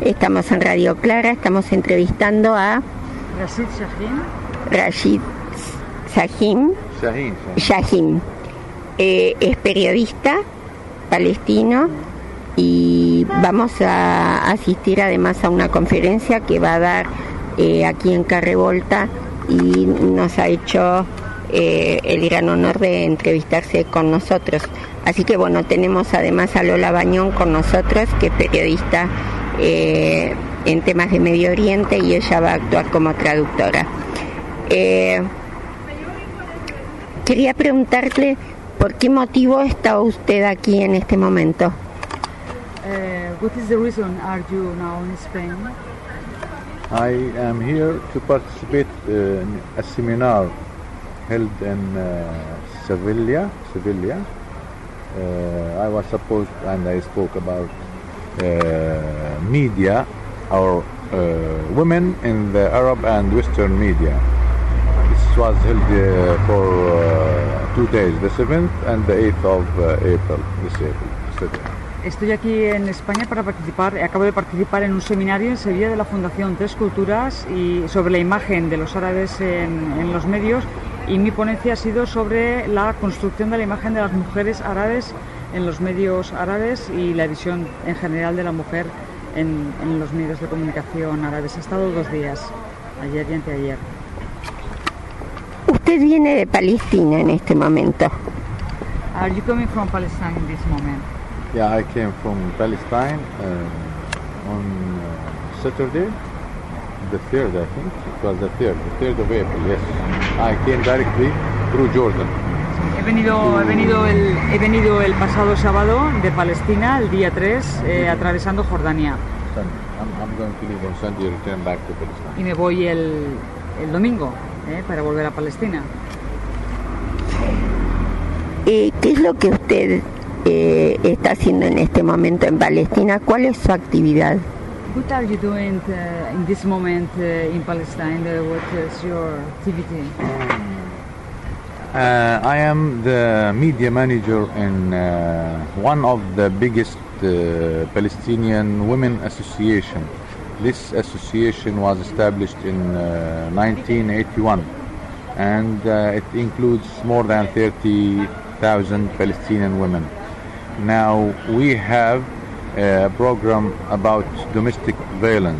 Estamos en Radio Clara, estamos entrevistando a Rashid Shahin. Es periodista palestino y vamos a asistir además a una conferencia que va a dar aquí en Carrevolta, y nos ha hecho el gran honor de entrevistarse con nosotros. Así que bueno, tenemos además a Lola Bañón con nosotros, que es periodista en temas de Medio Oriente, y ella va a actuar como traductora. Quería preguntarle por qué motivo está usted aquí en este momento. What is the reason are you now in Spain? I am here to participate in a seminar held in Sevilla. I was supposed, and I spoke about media, or women in the Arab and Western media. This was held for 2 days, the 7th and the 8th of April, this April. Estoy aquí en España para participar. Acabo de participar en un seminario en Sevilla de la Fundación Tres Culturas y sobre la imagen de los árabes en los medios, y mi ponencia ha sido sobre la construcción de la imagen de las mujeres árabes en los medios árabes y la visión en general de la mujer en los medios de comunicación árabes. He estado 2 días, ayer y anteayer. Usted viene de Palestina en este momento. Are you coming from Palestine in this moment? Yeah, I came from Palestine on Saturday, the 3rd, I think. It was the 3rd of April, yes. I came directly through Jordan. He venido el pasado sábado de Palestina, el día 3, atravesando Jordania. I'm going to leave on Sunday, return back to Palestine. Y me voy el domingo para volver a Palestina. ¿Qué es lo que usted está haciendo en este momento en Palestina? ¿Cuál es su actividad? What are you doing in this moment in Palestine? What is your activity? I am the media manager in one of the biggest Palestinian women association. This association was established in 1981, and it includes more than 30,000 Palestinian women. Now we have a program about domestic violence.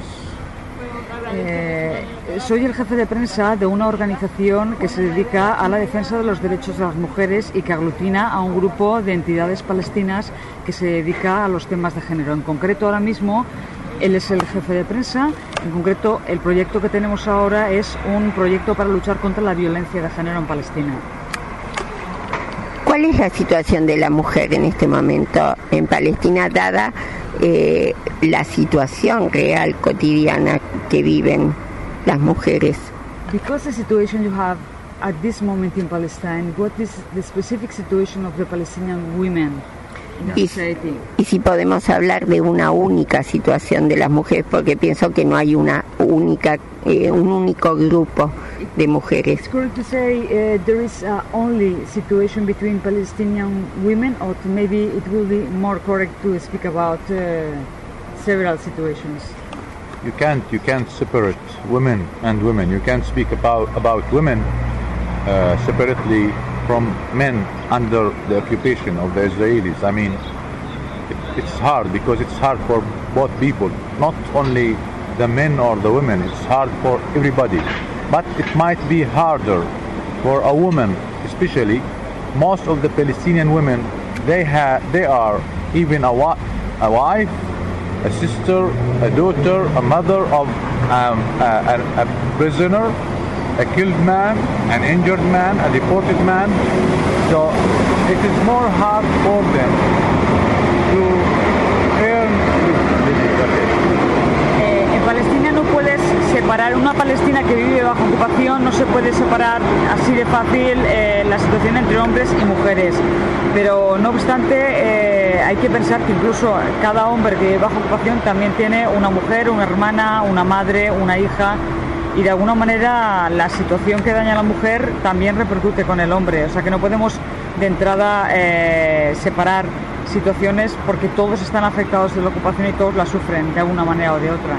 Soy el jefe de prensa de una organización que se dedica a la defensa de los derechos de las mujeres y que aglutina a un grupo de entidades palestinas que se dedica a los temas de género. En concreto, ahora mismo, él es el jefe de prensa. En concreto, el proyecto que tenemos ahora es un proyecto para luchar contra la violencia de género en Palestina. ¿Cuál es la situación de la mujer en este momento en Palestina, dada la situación real, cotidiana que viven las mujeres? Because the situation you have at this moment in Palestine, what is the specific situation of the Palestinian women in the society? Y si podemos hablar de una única situación de las mujeres, porque pienso que no hay una única, un único grupo de mujeres. It's correct to say there is only situation between Palestinian women, or maybe it will be more correct to speak about several situations. You can't separate women and women. You can't speak about women separately from men under the occupation of the Israelis. I mean, it's hard because it's hard for both people, not only the men or the women. It's hard for everybody. But it might be harder for a woman, especially. Most of the Palestinian women, they are even a wife, a sister, a daughter, a mother of a prisoner, a killed man, an injured man, a deported man. So it is more hard for them to earn. En Palestina no puedes separar, una Palestina que vive bajo ocupación no se puede separar así de fácil la situación entre hombres y mujeres, pero no obstante hay que pensar que incluso cada hombre que vive bajo ocupación también tiene una mujer, una hermana, una madre, una hija, y de alguna manera la situación que daña a la mujer también repercute con el hombre, o sea que no podemos de entrada separar situaciones, porque todos están afectados de la ocupación y todos la sufren de alguna manera o de otra.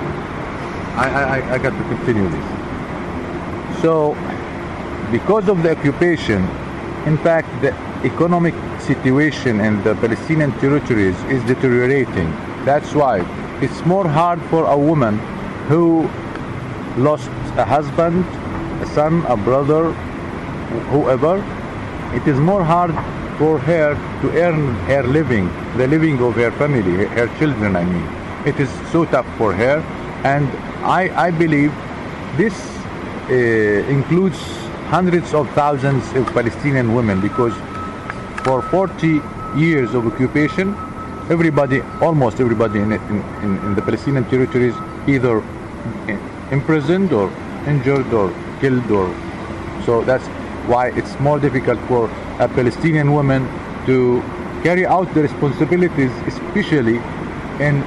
I got to continue this. So, because of the occupation, in fact, the economic situation in the Palestinian territories is deteriorating. That's why it's more hard for a woman who lost a husband, a son, a brother, whoever. It is more hard for her to earn her living, the living of her family, her children, I mean. It is so tough for her, and I believe this includes hundreds of thousands of Palestinian women, because for 40 years of occupation, everybody, almost everybody in the Palestinian territories, either imprisoned or injured or killed, or so that's why it's more difficult for a Palestinian woman to carry out the responsibilities, especially in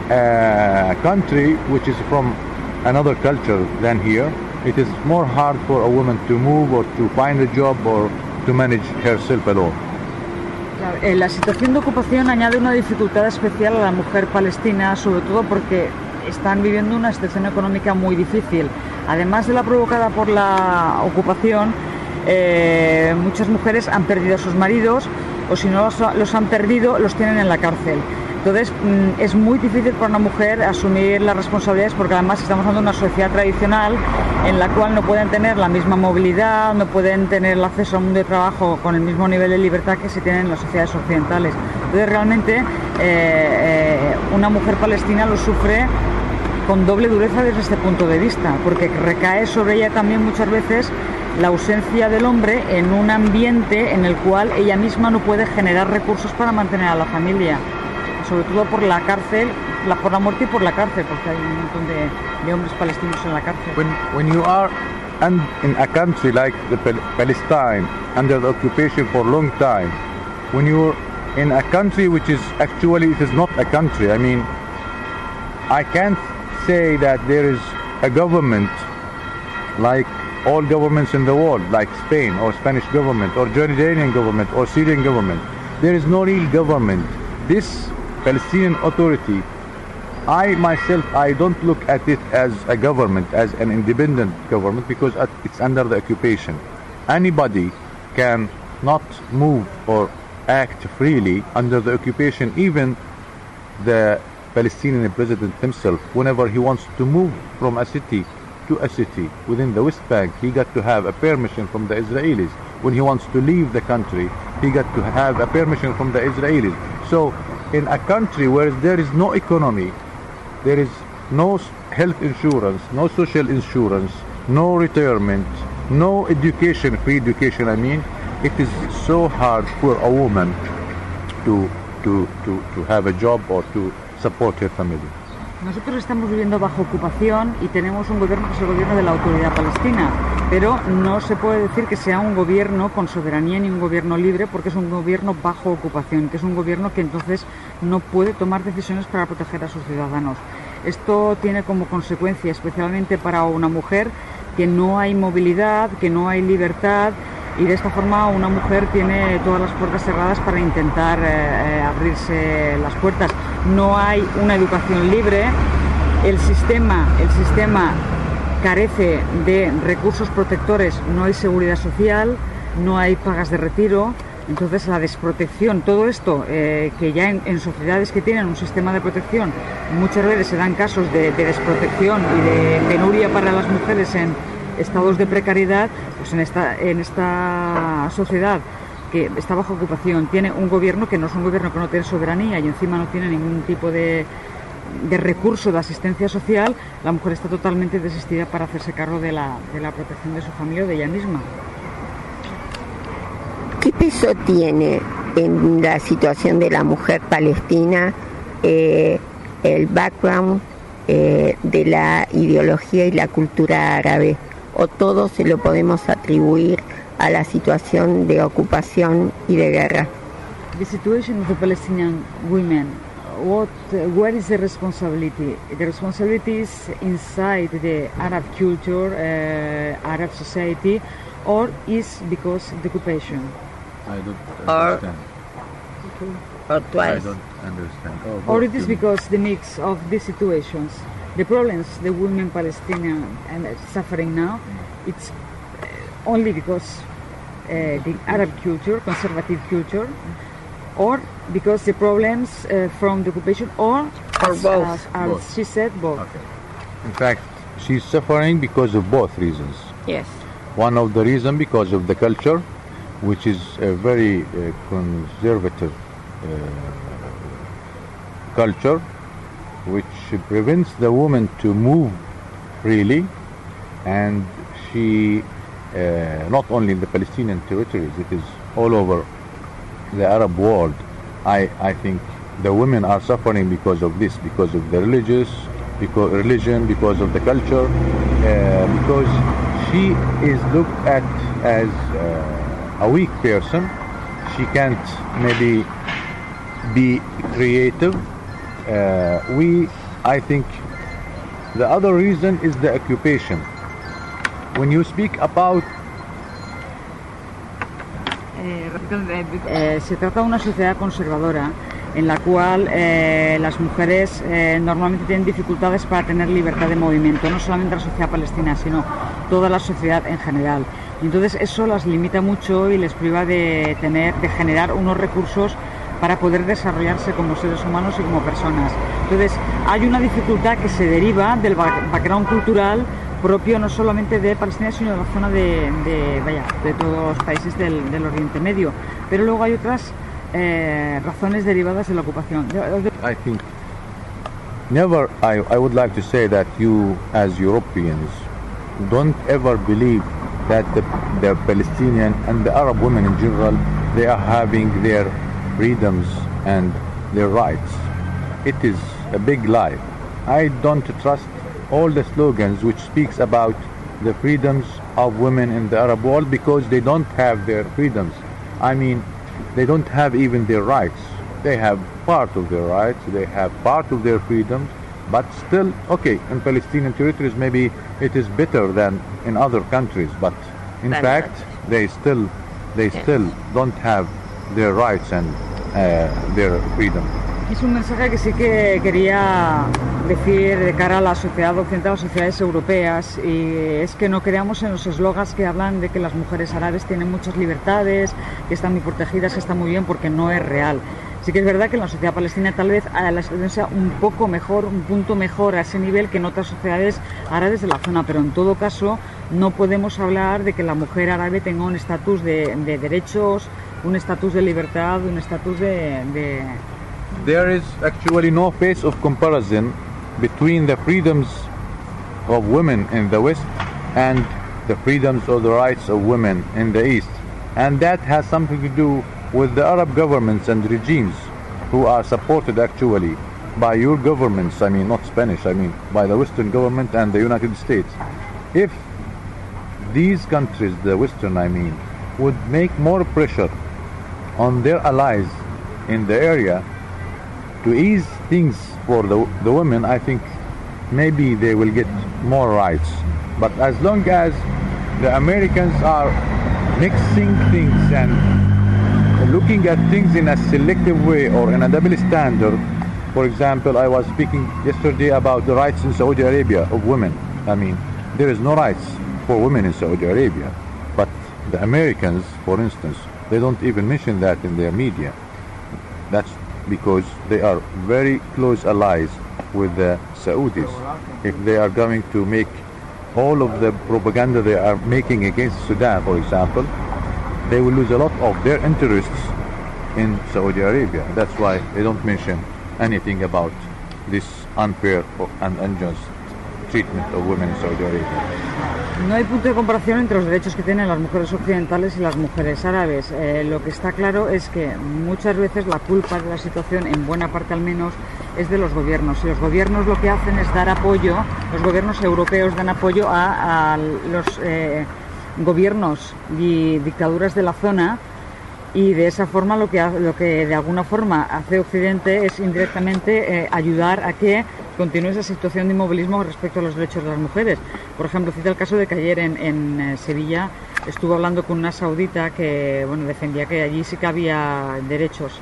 a country which is from another culture than here. It is more hard for a woman to move or to find a job or to manage herself alone. La situación de ocupación añade una dificultad especial a la mujer palestina, sobre todo porque están viviendo una situación económica muy difícil. Además de la provocada por la ocupación, muchas mujeres han perdido a sus maridos, o si no los han perdido, los tienen en la cárcel. Entonces es muy difícil para una mujer asumir las responsabilidades, porque además estamos hablando de una sociedad tradicional en la cual no pueden tener la misma movilidad, no pueden tener el acceso al mundo de trabajo con el mismo nivel de libertad que se tienen en las sociedades occidentales. Entonces realmente una mujer palestina lo sufre con doble dureza desde este punto de vista, porque recae sobre ella también muchas veces la ausencia del hombre en un ambiente en el cual ella misma no puede generar recursos para mantener a la familia, sobre todo por la cárcel, por la muerte y por la cárcel, porque hay un montón de hombres palestinos en la cárcel. When you are in a country like Palestine, under the occupation for a long time, when you're in a country which is actually, it is not a country, I mean, I can't say that there is a government like all governments in the world, like Spain or Spanish government or Jordanian government or Syrian government. There is no real government. This Palestinian Authority, I myself, I don't look at it as a government, as an independent government, because it's under the occupation. Anybody can not move or act freely under the occupation. Even the Palestinian president himself, whenever he wants to move from a city to a city within the West Bank, he got to have a permission from the Israelis. When he wants to leave the country, he got to have a permission from the Israelis. So in a country where there is no economy, there is no health insurance, no social insurance, no retirement, no education, free education, I mean, it is so hard for a woman to have a job or to support her family. Nosotros estamos viviendo bajo ocupación y tenemos un gobierno que es el gobierno de la Autoridad Palestina, pero no se puede decir que sea un gobierno con soberanía ni un gobierno libre, porque es un gobierno bajo ocupación, que es un gobierno que entonces no puede tomar decisiones para proteger a sus ciudadanos. Esto tiene como consecuencia, especialmente para una mujer, que no hay movilidad, que no hay libertad, y de esta forma una mujer tiene todas las puertas cerradas para intentar abrirse las puertas. No hay una educación libre, el sistema carece de recursos protectores, no hay seguridad social, no hay pagas de retiro. Entonces la desprotección, todo esto que ya en sociedades que tienen un sistema de protección muchas veces se dan casos de desprotección y de penuria para las mujeres en estados de precariedad, pues en esta sociedad que está bajo ocupación tiene un gobierno que no es un gobierno que no tiene soberanía y encima no tiene ningún tipo de recurso de asistencia social, la mujer está totalmente desistida para hacerse cargo de la protección de su familia o de ella misma. ¿Qué peso tiene en la situación de la mujer palestina el background de la ideología y la cultura árabe? ¿O todo se lo podemos atribuir a la situación de ocupación y de guerra? The situation of the Palestinian women, where is the responsibility? The responsibility is inside the Arab culture, Arab society, or is because of the occupation? I don't understand. Okay. or I twice. don't understand. Or it is because the mix of these situations, the problems the women Palestinian and suffering now, it's only because the Arab culture, conservative culture, or because the problems from the occupation, or both. As Both. she said, both. Okay. In fact, she's suffering because of both reasons. Yes. One of the reasons because of the culture, which is a very conservative culture, which prevents the woman to move freely, and she, not only in the Palestinian territories, it is all over the Arab world. I think the women are suffering because of this, because of the religion, because of the culture, because she is looked at as a weak person. She can't maybe be creative. I think the other reason is the occupation. When you speak about Se trata de una sociedad conservadora en la cual las mujeres normalmente tienen dificultades para tener libertad de movimiento, no solamente la sociedad palestina, sino toda la sociedad en general. Y entonces eso las limita mucho y les priva de generar unos recursos para poder desarrollarse como seres humanos y como personas. Entonces hay una dificultad que se deriva del background cultural propio no solamente de Palestina, sino de la zona de todos los países del Oriente Medio. Pero luego hay otras razones derivadas de la ocupación. I think never I would like to say that you as Europeans don't ever believe that the Palestinian and the Arab women in general, they are having their freedoms and their rights. It is a big lie. I don't trust all the slogans which speaks about the freedoms of women in the Arab world, because they don't have their freedoms. I mean, they don't have even their rights. They have part of their rights, they have part of their freedoms, but still, okay, in Palestinian territories maybe it is better than in other countries, but in fact they still don't have their rights and their freedom. Es un mensaje que sí que quería decir de cara a la sociedad occidental, a las sociedades europeas, y es que no creamos en los eslogans que hablan de que las mujeres árabes tienen muchas libertades, que están muy protegidas, que están muy bien, porque no es real. Sí que es verdad que en la sociedad palestina tal vez la situación sea un poco mejor, un punto mejor a ese nivel que en otras sociedades árabes de la zona, pero en todo caso no podemos hablar de que la mujer árabe tenga un estatus de derechos, un estatus de libertad, un estatus de... There is actually no face of comparison between the freedoms of women in the West and the freedoms or the rights of women in the East. And that has something to do with the Arab governments and regimes who are supported actually by your governments, I mean not Spanish, I mean by the Western government and the United States. If these countries, the Western I mean, would make more pressure on their allies in the area to ease things for the women, I think maybe they will get more rights. But as long as the Americans are mixing things and looking at things in a selective way or in a double standard, for example, I was speaking yesterday about the rights in Saudi Arabia of women. I mean, there is no rights for women in Saudi Arabia, but the Americans, for instance, they don't even mention that in their media. That's because they are very close allies with the Saudis. If they are going to make all of the propaganda they are making against Sudan, for example, they will lose a lot of their interests in Saudi Arabia. That's why they don't mention anything about this unfair and unjust treatment of women in Saudi Arabia. No hay punto de comparación entre los derechos que tienen las mujeres occidentales y las mujeres árabes. Lo que está claro es que muchas veces la culpa de la situación, en buena parte al menos, es de los gobiernos. Y los gobiernos lo que hacen es dar apoyo, los gobiernos europeos dan apoyo a los gobiernos y dictaduras de la zona, y de esa forma lo que de alguna forma hace Occidente es indirectamente ayudar a que continúe esa situación de inmovilismo respecto a los derechos de las mujeres. Por ejemplo, cita el caso de que ayer en Sevilla estuvo hablando con una saudita que defendía que allí sí que había derechos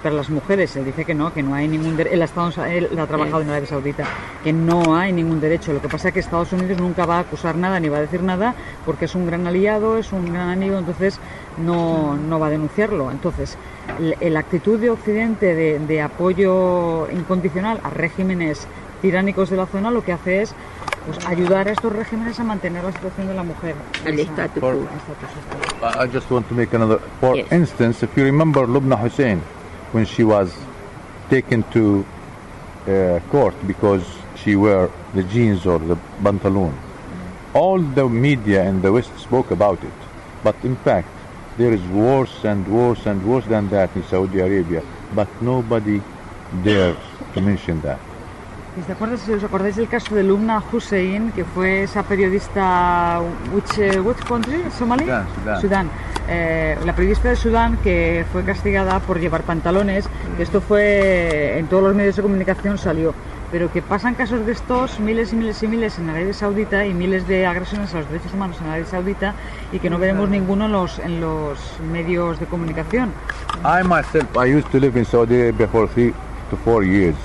para las mujeres. Él dice que no hay ningún derecho. Él ha trabajado en Arabia Saudita, que no hay ningún derecho. Lo que pasa es que Estados Unidos nunca va a acusar nada ni va a decir nada porque es un gran aliado, es un gran amigo, entonces no va a denunciarlo. Entonces, la actitud de Occidente de apoyo incondicional a regímenes tiránicos de la zona lo que hace es pues ayudar a estos regímenes a mantener la situación de la mujer. El status quo. I just want to make another. For instance, if you remember Lubna Hussein, when she was taken to court because she wore the jeans or the pantaloon, all the media in the West spoke about it. But in fact, there is worse and worse and worse than that in Saudi Arabia. But nobody dares to mention that. ¿Os acordáis del caso de Lubna Hussein, que fue esa periodista, which country? ¿Somali? Sudán. La periodista de Sudán que fue castigada por llevar pantalones, que esto fue en todos los medios de comunicación salió, pero que pasan casos de estos miles y miles y miles en Arabia Saudita y miles de agresiones a los derechos humanos en Arabia Saudita y que no veremos ninguno en los medios de comunicación. I myself, I used to live in Saudi Arabia for 3 to 4 years.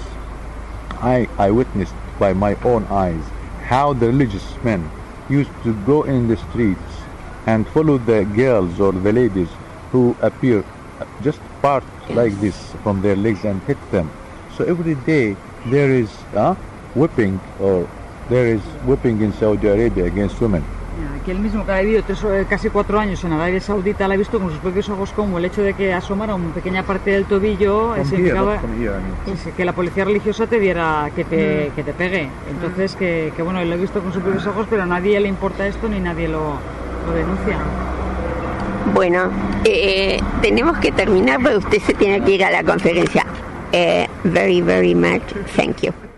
I witnessed by my own eyes how the religious men used to go in the streets and follow the girls or the ladies who appear just part like this from their legs and hit them. So every day there is whipping in Saudi Arabia against women. Que él mismo, que ha vivido casi 4 años en Arabia Saudita, la ha visto con sus propios ojos como el hecho de que asomara una pequeña parte del tobillo significaba que la policía religiosa te diera que te pegue. Entonces que bueno, él lo ha visto con sus propios ojos, pero a nadie le importa esto ni nadie lo denuncia. Bueno, tenemos que terminar porque usted se tiene que ir a la conferencia. Very, very much. Thank you.